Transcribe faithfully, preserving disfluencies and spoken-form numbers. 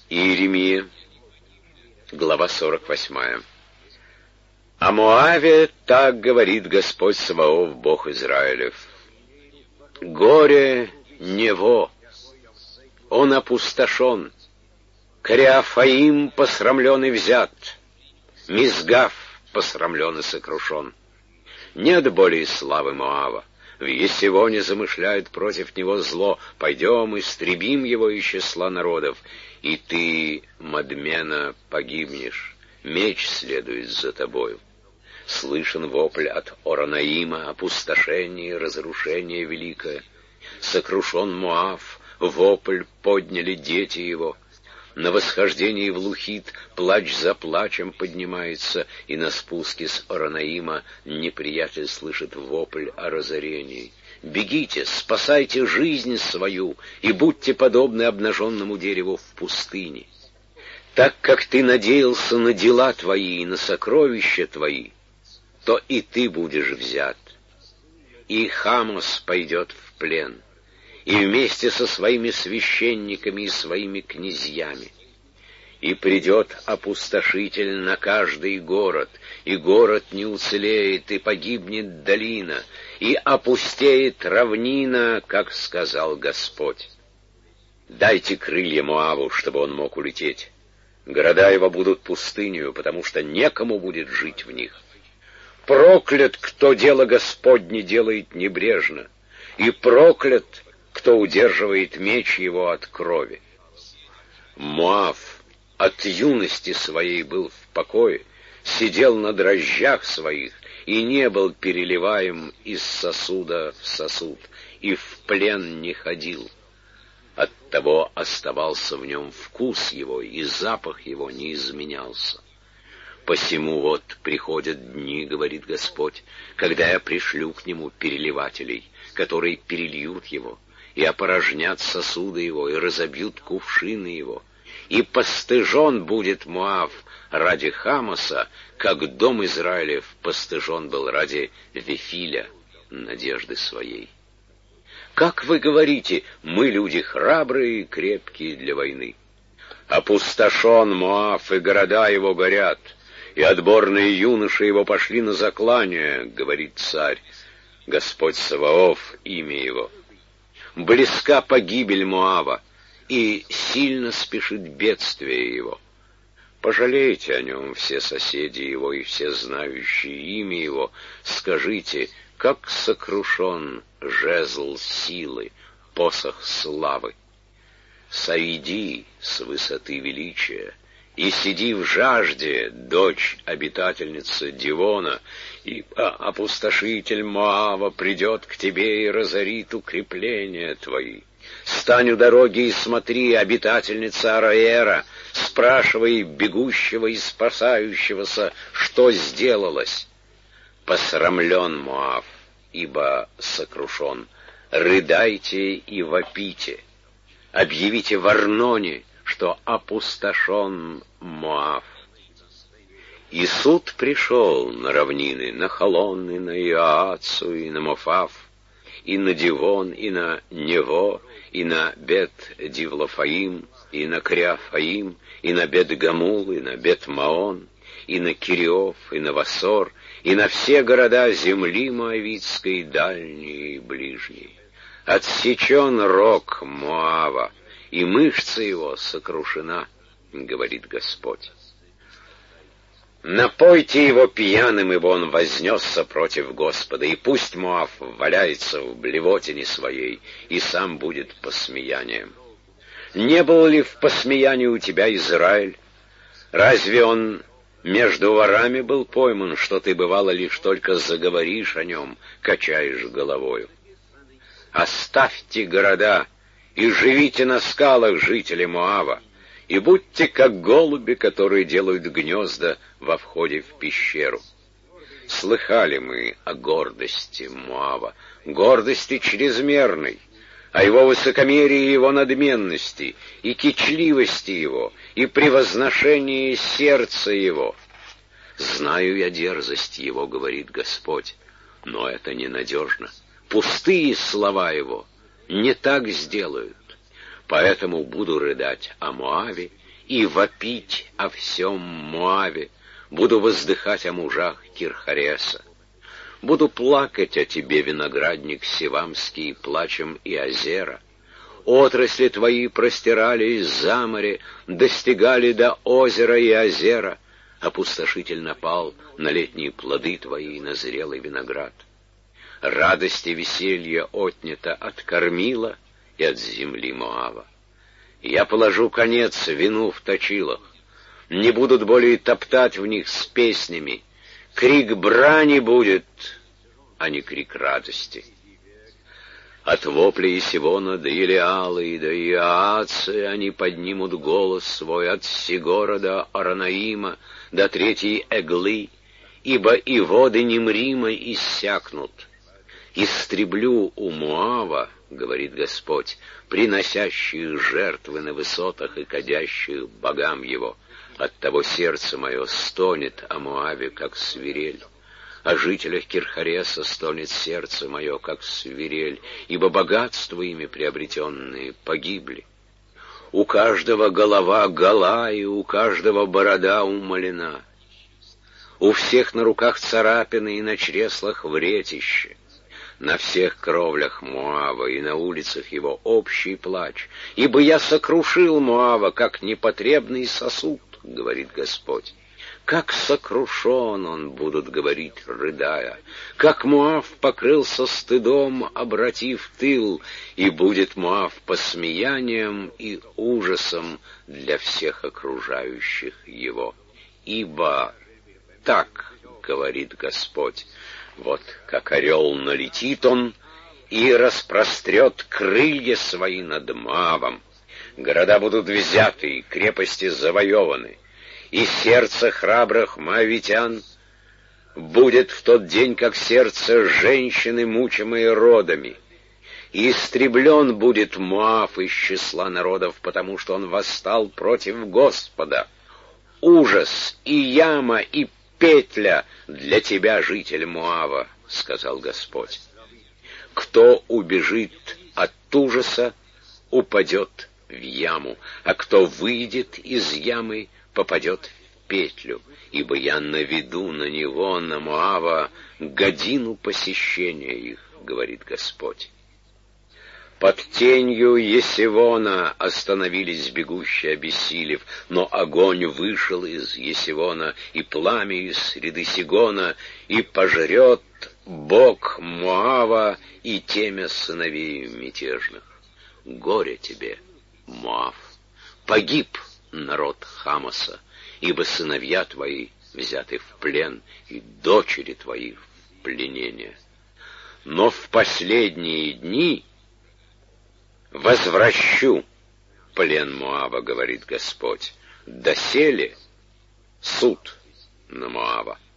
Иеремия, глава сорок восьмая. О Моаве так говорит Господь Саваоф, Бог Израилев. Горе Нево, он опустошен, Кириафаим посрамлен и взят, Мизгав посрамлен и сокрушен. Нет более славы Моава, в Есивоне замышляют против него зло. Пойдем, истребим его из числа народов, и ты, Мадмена, погибнешь, меч следует за тобою. Слышен вопль от Оронаима, опустошение и разрушение великое. Сокрушен Моав, вопль подняли дети его. На восхождении в Лухит плач за плачем поднимается, и на спуске с Оронаима неприятель слышит вопль о разорении. Бегите, спасайте жизнь свою, и будьте подобны обнаженному дереву в пустыне. Так как ты надеялся на дела твои и на сокровища твои, то и ты будешь взят. И Хамос пойдет в плен, и вместе со своими священниками и своими князьями. И придет опустошитель на каждый город, и город не уцелеет, и погибнет долина, и опустеет равнина, как сказал Господь. Дайте крылья Моаву, чтобы он мог улететь. Города его будут пустынью, потому что некому будет жить в них. Проклят, кто дело Господне делает небрежно, и проклят, кто удерживает меч его от крови. Моав от юности своей был в покое, сидел на дрожжах своих и не был переливаем из сосуда в сосуд, и в плен не ходил. Оттого оставался в нем вкус его, и запах его не изменялся. Посему вот приходят дни, говорит Господь, когда я пришлю к нему переливателей, которые перельют его, и опорожнят сосуды его, и разобьют кувшины его. И постыжен будет Моав ради Хамоса, как дом Израилев постыжен был ради Вифиля, надежды своей. Как вы говорите, мы люди храбрые и крепкие для войны. Опустошен Моав, и города его горят, и отборные юноши его пошли на заклание, говорит царь, Господь Саваоф, имя его. Близка погибель Моава, и сильно спешит бедствие его. Пожалейте о нем все соседи его и все знающие имя его. Скажите, как сокрушен жезл силы, посох славы. Сойди с высоты величия и сиди в жажде, дочь обитательница Дивона, и опустошитель Моава придет к тебе и разорит укрепления твои. Стань у дороги и смотри, обитательница Ароэра, спрашивай бегущего и спасающегося, что сделалось. Посрамлен Моав, ибо сокрушен. Рыдайте и вопите. Объявите в Арноне, что опустошен Моав. И суд пришел на равнины, на Холон, и на Иоацу, и на Мофав, и на Дивон, и на Нево, и на Бет-Дивлофаим, и на Криафаим, и на Бет-Гамул, и на Бет-Маон, и на Кириов, и на Васор, и на все города земли Моавитской, дальние и ближние. Отсечен рог Моава, и мышца его сокрушена, говорит Господь. Напойте его пьяным, ибо он вознесся против Господа, и пусть Моав валяется в блевотине своей, и сам будет посмеянием. Не был ли в посмеянии у тебя Израиль? Разве он между ворами был пойман, что ты, бывало, лишь только заговоришь о нем, качаешь головою? Оставьте города и живите на скалах, жители Моава, и будьте как голуби, которые делают гнезда во входе в пещеру. Слыхали мы о гордости Моава, гордости чрезмерной, о его высокомерии и его надменности, и кичливости его, и превозношении сердца его. Знаю я дерзость его, говорит Господь, но это ненадежно. Пустые слова его не так сделают. Поэтому буду рыдать о Моаве и вопить о всем Моаве, буду воздыхать о мужах Кирхареса. Буду плакать о тебе, виноградник Сивамский, плачем и озера. Отрасли твои простирались за море, достигали до озера и озера. Опустошитель напал на летние плоды твои, на зрелый виноград. Радость и веселье отнято от кормила и от земли Моава. Я положу конец вину в точилах, не будут более топтать в них с песнями. Крик брани будет, а не крик радости. От вопля Исивона до Илиалы и до Иаацы они поднимут голос свой, от Сигора до Аранаима, до третьей Эглы, ибо и воды Немрима иссякнут. Истреблю у Моава, говорит Господь, приносящих жертвы на высотах и кадящих богам его. Оттого сердце мое стонет о Моаве, как свирель. О жителях Кирхареса стонет сердце мое, как свирель, ибо богатства ими приобретенные погибли. У каждого голова гола, и у каждого борода умолена. У всех на руках царапины и на чреслах вретище. На всех кровлях Моава и на улицах его общий плач. Ибо я сокрушил Моава, как непотребный сосуд, говорит Господь. Как сокрушен он, будут говорить, рыдая, как Моав покрылся стыдом, обратив тыл, и будет Моав посмеянием и ужасом для всех окружающих его. Ибо так, говорит Господь, вот как орел налетит он и распрострет крылья свои над Моавом. Города будут взяты, крепости завоеваны. И сердце храбрых моавитян будет в тот день, как сердце женщины, мучимой родами. И истреблен будет Моав из числа народов, потому что он восстал против Господа. Ужас и яма и петля для тебя, житель Моава, сказал Господь. Кто убежит от ужаса, упадет в яму, а кто выйдет из ямы, попадет в петлю, ибо я наведу на него, на Моава, годину посещения их, говорит Господь. Под тенью Есивона остановились бегущие, обессилев, но огонь вышел из Есивона, и пламя из среды Сигона, и пожрет Бог Моава и темя сыновей мятежных. Горе тебе, Моав, погиб народ Хамаса, ибо сыновья твои взяты в плен, и дочери твои в пленение. Но в последние дни возвращу плен Моава, говорит Господь, доселе суд на Моава.